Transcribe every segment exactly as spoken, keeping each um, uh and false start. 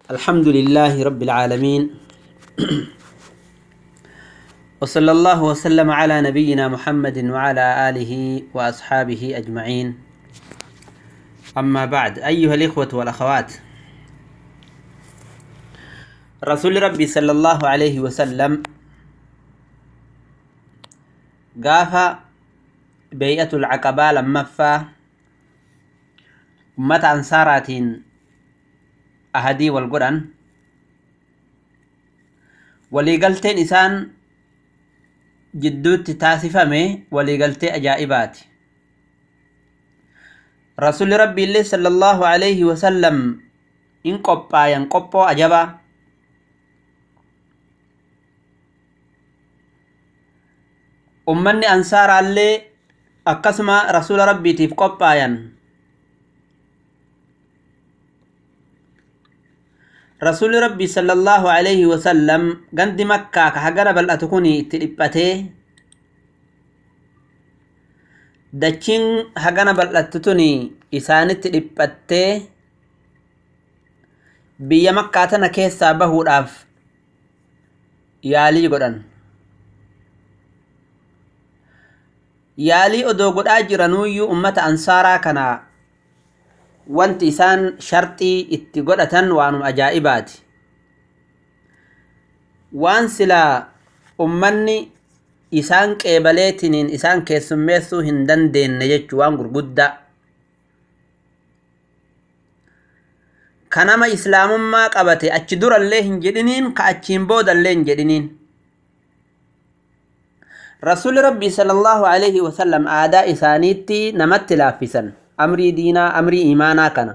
الحمد لله رب العالمين وصلى الله وسلم على نبينا محمد وعلى آله وأصحابه أجمعين. أما بعد، أيها الإخوة والأخوات، رسول ربي صلى الله عليه وسلم قاف بيئة العقبة لما فا متى أنصارات أهدي والقرآن وليقلتين إسان جدوت تاسفمي وليقلتين أجائبات. رسول ربي الله صلى الله عليه وسلم إن قبا ينقبو أجبا أمني أنصار اللي أقسم رسول ربي تيف قبا ين رسول ربي صلى الله عليه وسلم قند مكة كحقنا بل أتكوني تلبته دچين حقنا بل أتتوني إساني تلبته بيا مكة تنكيس سابه راف يالي قدن يالي أدو قد أجرانويو أمة أنصارا كنا wanti isaan sharxii itti godhatan waanum ajaa'ibaati. Waan sila ummanni isaan qeebaleetiniin isaan keessummeessuu hin dandeenye jechuu waan gurguddaa. Kanama islaamummaa qabate achi durallee hin jedhiniin ka achiin boodallee hin jedhiniin. Rasuuli Rabbii sallallahu alaihi wasallam aadaa isaaniitti namatti laaffisan. أمري دينا أمري إيمانا كنا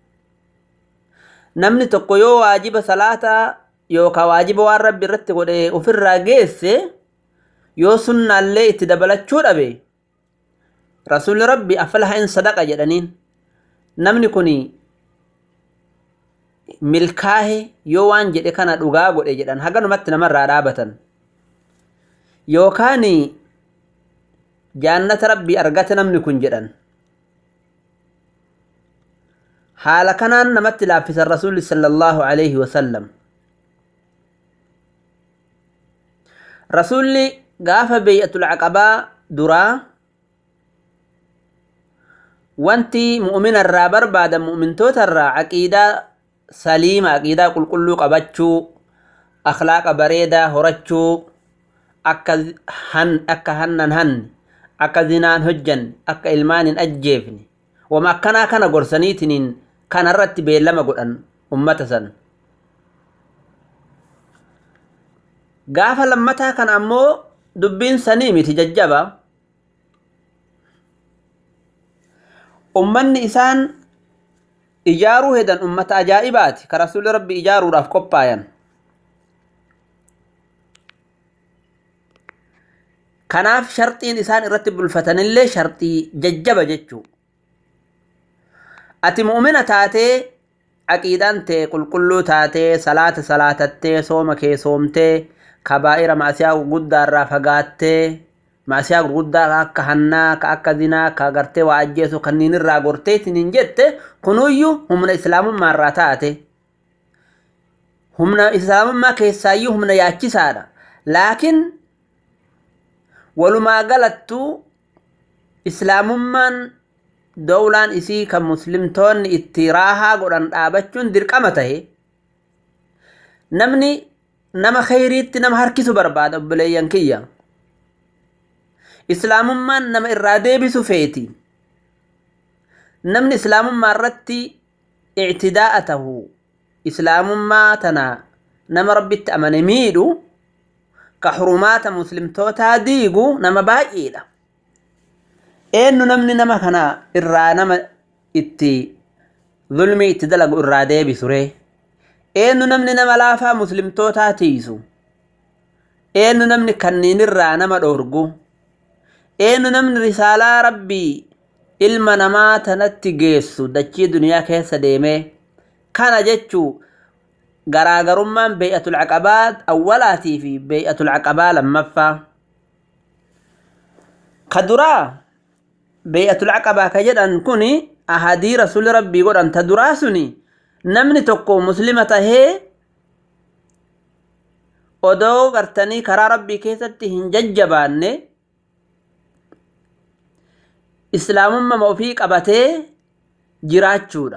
نمني تقو يو واجب صلاة يو كواجب وارب برت قد أفر راقيس يو سنة اللي اتدبلت شور أبي رسول ربي أفلها إن صدق جدنين نمني كني ملكاه يو وان جد كان رغا قد جدن هقا نمتنا مرة رابطا يو كاني جانة ربي أرغت نمني كن جدن حالا كان نمت لافس الرسول صلى الله عليه وسلم. رسول قاف بيئة العقبة درا وانتي مؤمن الرابر بعد مؤمن توتر عقيدة سليمة عقيدة كل كل قبتشو أخلاق بريدة هرتشو أكا هن أكا هنن هن أكا زنان هجن أكا إلمان أجيفني وما كان كان قرسانيتنين كان الرتب لما قلن أمتسن قاف لمتها كان أمو دبين سنيمي تججبا أمن إسان إجارو هدن أمت أجائبات كرسول ربي إجارو راف قبايا كناف شرطين إسان الرتب الفتن اللي شرطي ججبا ججو أتي مؤمنة تاتي عقيدان تي قل قلو تاتي صلاة صلاة تي صوم كي صومتي كبائر معسيا قدار رافقات تي معسيا قدار أكا هنا كأكا زنا كأغرتي وعجيسو كنين الراغورتي تنين جت كنويو هم من إسلام مراتاتي هم من إسلام ما كيسايو هم من ياتي سارة لكن ولما قلتو إسلام من دولان إسي كمسلمتون اتراها قران آبتشون درقامته نمني نما خيريت نما هركسو برباد أبليان كيا إسلام ما نما إرادي بسفيتي نمني إسلام ما رتي اعتداءته إسلام ما تنا نما ربي أمن ميدو كحرمات مسلمتوتا ديقو نما باقيلا إنه نمني نما كنا إرّا نما إتي ظلمي إتدلق إرّا ديبي سوري إنه نمني نما لافا مسلم توتا تيسو إنه نمني كنين إرّا نما دورقو إنه نمني رسالة ربي إلما نما تنتي جيسو دچي دنيا كيسا ديمي كان جتشو غراغرمان بيئة العقبات أولاتي في بيئة العقبة لما فا قدرا بيئة العقبة كجدان كوني أهدي رسول ربي قران تدراسني namni tokko muslima tahee odoo gartanii karaa rabbii keessatti hin jajjabaanne islaamummaa ofii qabatee jiraachuudha.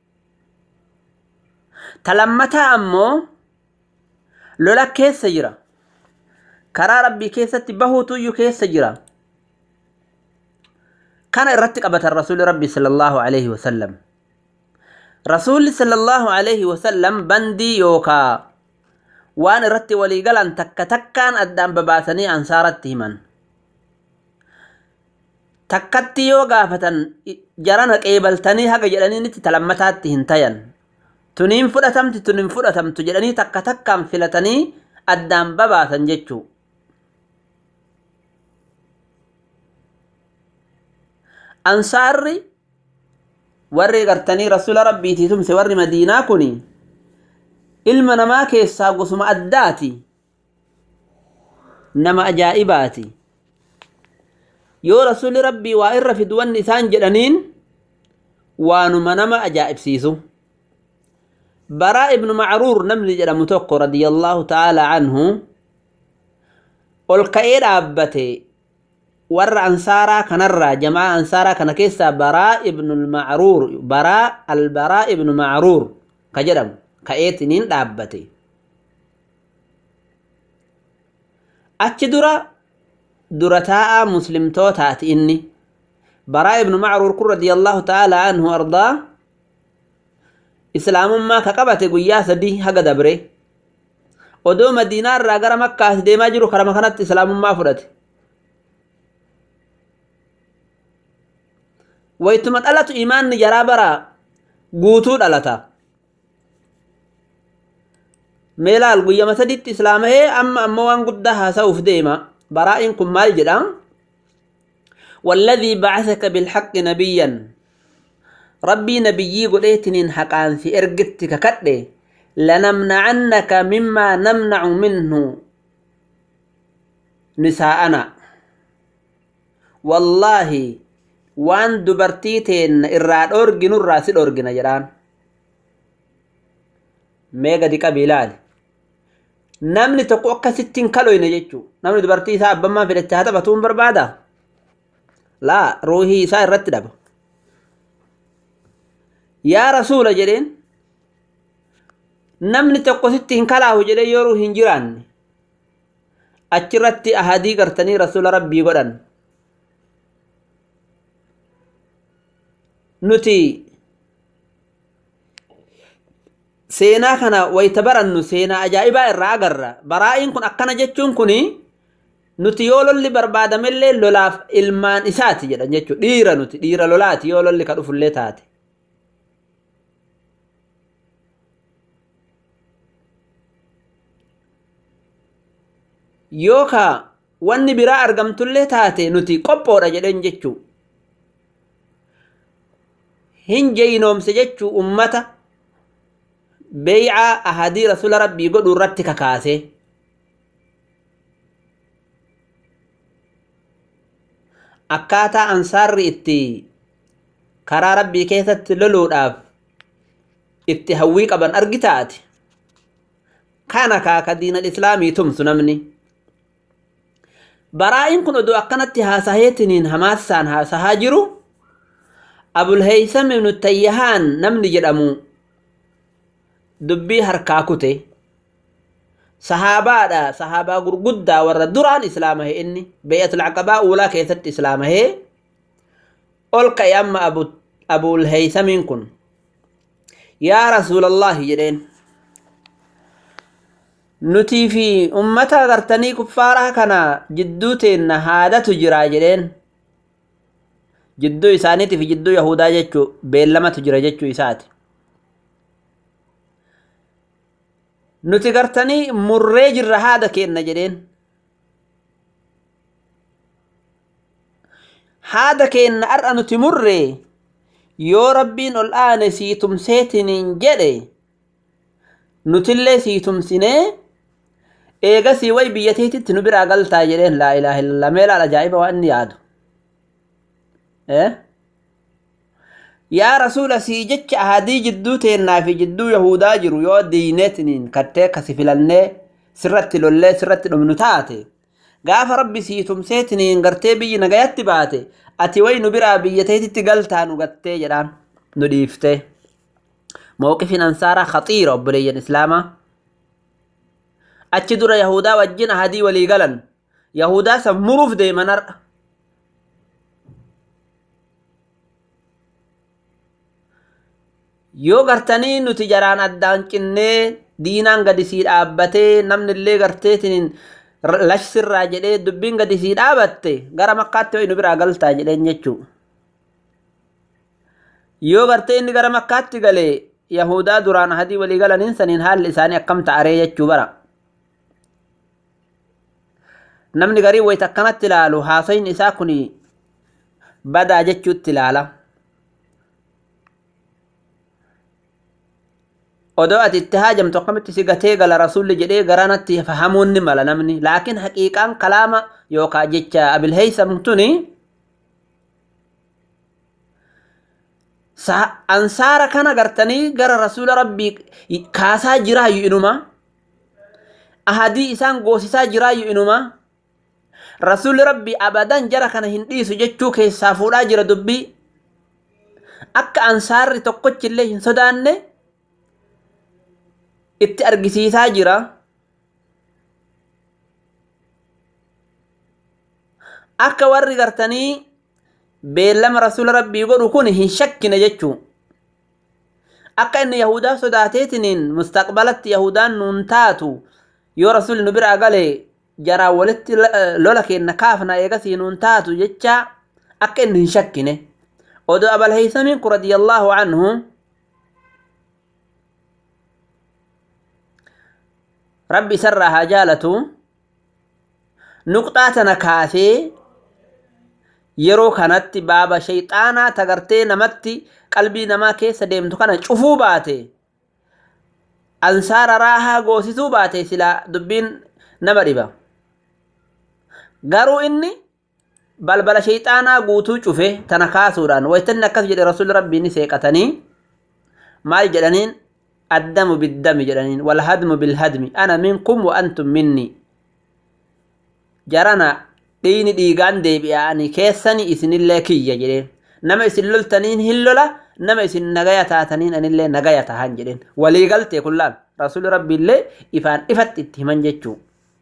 Talammataa ammoo lola keessa jira, karaa rabbii keessatti bahuutuyyuu keessa jira. kana irratti qabatan rasuuli rabbi sallallahu alaihi wasallam. Rasuulli sallallahu alaihi wasallam bandii yookaa waan irratti walii galan takka takkaan addaan babaasanii ansaaratti himan. Takkatti yoo gaafatan jarana qeebaltanii haga jedhaniinitti talammataatti hin tayan. Tuniin fudhatamti tuniin fudhatamtu jedhanii takka takkaan filatanii addaan babaasan jechuu. Ansaarri warri gartanii rasuula rabbiitii tumse warri Madiinaa kuni ilma namaa keessaa gosuma addaati, nama ajaa'ibaati. Yoo rasuuli rabbii waa irra fidu wanni isaan jedhaniin waanuma nama ajaa'ibsiisu. Baraa ibnu Macruur namni jedhamu tokko radiyallahu ta'ala anhu ol ka'ee dhaabbate warra ansaaraa kanarraa jamaa ansaaraa kana keessaa Baraa ibnu Macruur Baraa al-Baraa ibnu Macruur ka jedhamu ka'eetiniin dhaabbate. Achi dura dura taa'aa muslimtootaati inni. Baraa ibnu Macruur kun radiyallahu ta'ala anhu ardaa islaamummaa ka qabate guyyaa sadii haga dabre. Odoo Madiinaa irraa gara Makkaas deemaa jiru karama kanatti islaamummaa fudhate. Waytuma dhalatu imaanni jaraa baraa guutuu dhalata. Meelaal guyyama sadiitti islaamahee amma ammoo waan guddaa haasa'uuf deema. Baraa'in kun maal jedha? Walladhii ba'athaka bilhaqqi nabiyyan, rabbii nabiyyii godheetiniin haqaan si ergitti kakadhe lanamna'annaka mimmaa namna'u minhu nisaa'ana, wallaahi waan dubartii teenna irraa dhoorginurraa si dhoorgina jedhaan. Mee gadi qabi ilaali. Namni tokko akkasittiin kaloyne jechuu. Namni dubartii isaa abbammaa fedhatte haa taphatuun barbaada? Laa, ruuhii isaa irratti dhaba. Yaa rasuula jedheen namni tokko sitti hin kalaahu jedhee yoo ruuhi hin jiraanne achirratti ahadii gartanii rasuula rabbii godhan. Nuti seenaa kana wayta barannu seenaa ajaa'ibaa irraa agarra. Baraa'iin kun akkana jechuun kuni nuti yoo lolli barbaadamellee lolaaf ilmaan isaati jedhan jechuu. Dhiira nuti dhiira lolaati yoo lolli ka dhufullee taate. Yookaa wanni biraa argamtullee taate nuti qophoodha jedhan jechuu. Hin jeynoomse jechuu ummata beey'aa ahadii rasuula rabbii godhuu irratti kakaase. Akkaataa ansaarri itti karaa rabbii keessatti loluudhaaf itti hawwii qaban argitaati. Kana kaaka diinal islaamii tumsu namni. Baraa'iin kun odoo akkanatti haasaheetiniin hamaassaan haasahaa jiru Abul Haysam ibnu Tayyahaan namni jedhamu dubbii harkaa kute. Sahaabaadha, sahaabaa gurguddaa warra duraan islaamahe inni beeyatul aqabaa uulaa keessatti islaamahee ol ka'e. Amma Abul Haysamiin kun yaa rasuulallahi jedheen nutii fi ummata gartanii kuffaaraa kana jidduu teenna haadatu jira jedheen. Jidduu isaaniitii fi jidduu Yahudaa jechuu beellamatu jira jechuu isaati. Nuti gartanii murree jirra haada keenna jedheen. Haada keenna har'a nuti murree yoo rabbiin ol aane sii tumseetiniin jedhe nutillee sii tumsinee eegasii way biyyateetitti nu biraa galtaa jedheen. Laa ilaaha illallah. Meelaal ajaa'iba waan inni yaadu. يا رسول سيجتش أهدي جدو تينا في جدو يهودا جرو يو دينتنين كتك سفلني سرت لله سرت لمنتاتي قاف ربي سيتم سيتنين قرتي بي نغيات باتي أتي وين برا بيتي تقلتها نغتي جران نديفتي موقف أنصار خطير أبلي الإسلام أتشدر يهودا وجن هدي ولي قلن يهودا سمروف دي منر yoo gartanii nuti jaraan addaan cinnee diinaan gadi sii dhaabbatee namni illee garteetiin lashsirraa jedhee dubbiin gadi sii dhaabatte gara makkaatti ho'i nu biraa galtaa jedheen jechuu yoo gartee inni gara makkaatti galee yahudaa duraan hadii walii galaniin saniin haalli isaanii akkam ta'aree jechuu bara namni garii wayita akkanatti ilaalu haasayin isaa kuni badaa jechuutti ilaala odoo ati itti haajamtu akkamitti si gatee gala rasuulli jedhee garanatti fahamuun ni mala namni laakiin haqiiqaan kalaama yookaa jecha abil heeysam tuni ansaara kana gartanii gara rasuula rabbii kaasaa jiraayu inuma ahadii isaan goosisaa jiraayu inuma rasuulli rabbii abadan jara kana hin dhiisu jechuu keessaa fuudhaa jira dubbii akka ansaarri tokkochillee hin sodaanne itti argisiisaa jira akka warri gartanii beellama rasuula rabbii godhu kun hin shakkine jechuu akka inni yahudaa sodaateetiniin mustaqbalatti yahudaan nuun taatu yoo rasuulli nu biraa galee jaraa walitti lola keenna kaafna eegasii nuun taatu jecha akka inni hin shakkine odoo abal heeysamiin kun radiyallaahu anhu rabbi sarraa haa jaalatu nuqxaa tana kaasee yeroo kanatti baaba shayxaanaa tagartee namatti qalbii namaa keessa deemtu kana cufuu baate ansaara raahaa goosisuu baate silaa dubbiin nama dhiba garuu inni balbala shayxaanaa guutuu cufe tana kaasuudhaan waytanni akkas jedhe rasuulli rabbiin seeqatanii maal jedhaniin الدم بالدم جرانين والهدم بالهدم أنا منكم وأنتم مني جرانا ديني ديغان دي بياني كيساني إسن الله كي جرين نما إسن للتنين هلولا نما إسن نغاية تاتنين أن الله نغاية تهان جرين ولي قلت كلان رسول ربي الله إفان إفت اتهمان جيشو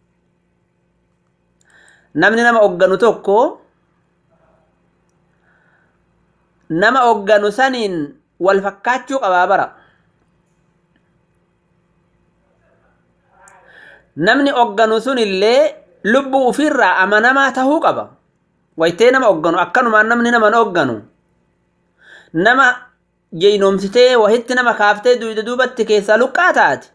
نمني نما أغانو توكو نما أغانو سنين والفكاتشو قبابرا namni ogganu sun illee lubbuu ofirraa amanamaa tahuu qaba waytee nama ogganu akkanumaan namni nama ogganu nama jeynoomsitee wahitti nama kaaftee duyda duubatti keessaa luqqaa taati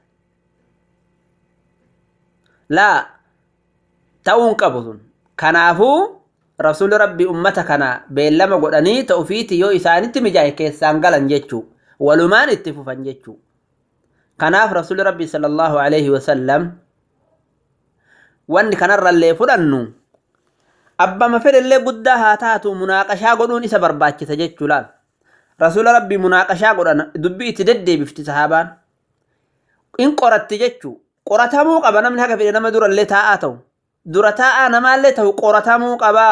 laa ta'uun qabu sun kanaafuu rasuulli rabbii ummata kana beellama godhanii ta'ufiiti yoo isaanitti mijaa'e keessaan galan jechuu walumaan itti fufan jechuu kanaaf rasuulli rabbii sallallahu alaihi wasallam wanni kanarrallee fudhannu abbama fedhellee guddaa haa taatu munaaqashaa godhuun isa barbaachisa jechuu laal rasuula rabbii munaaqashaa godhan dubbii itti deddeebifti sahaabaan in qoratti jechuu qoratamuu qaba namni haga fedhe nama durallee taa'aa ta'u dura taa'aa namaallee ta'u qoratamuu qaba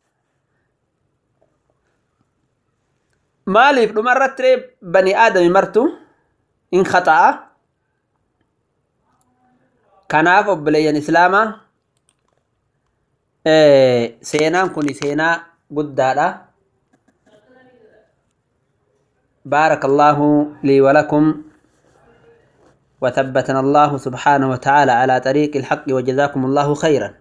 maaliif dhumarratti bani aadami martu in khata'a kanaaf obboleeyyan islaamaa seenaan kun seenaa guddaadha بارك الله لي ولكم وثبتنا الله سبحانه وتعالى على طريق الحق وجزاكم الله خيرا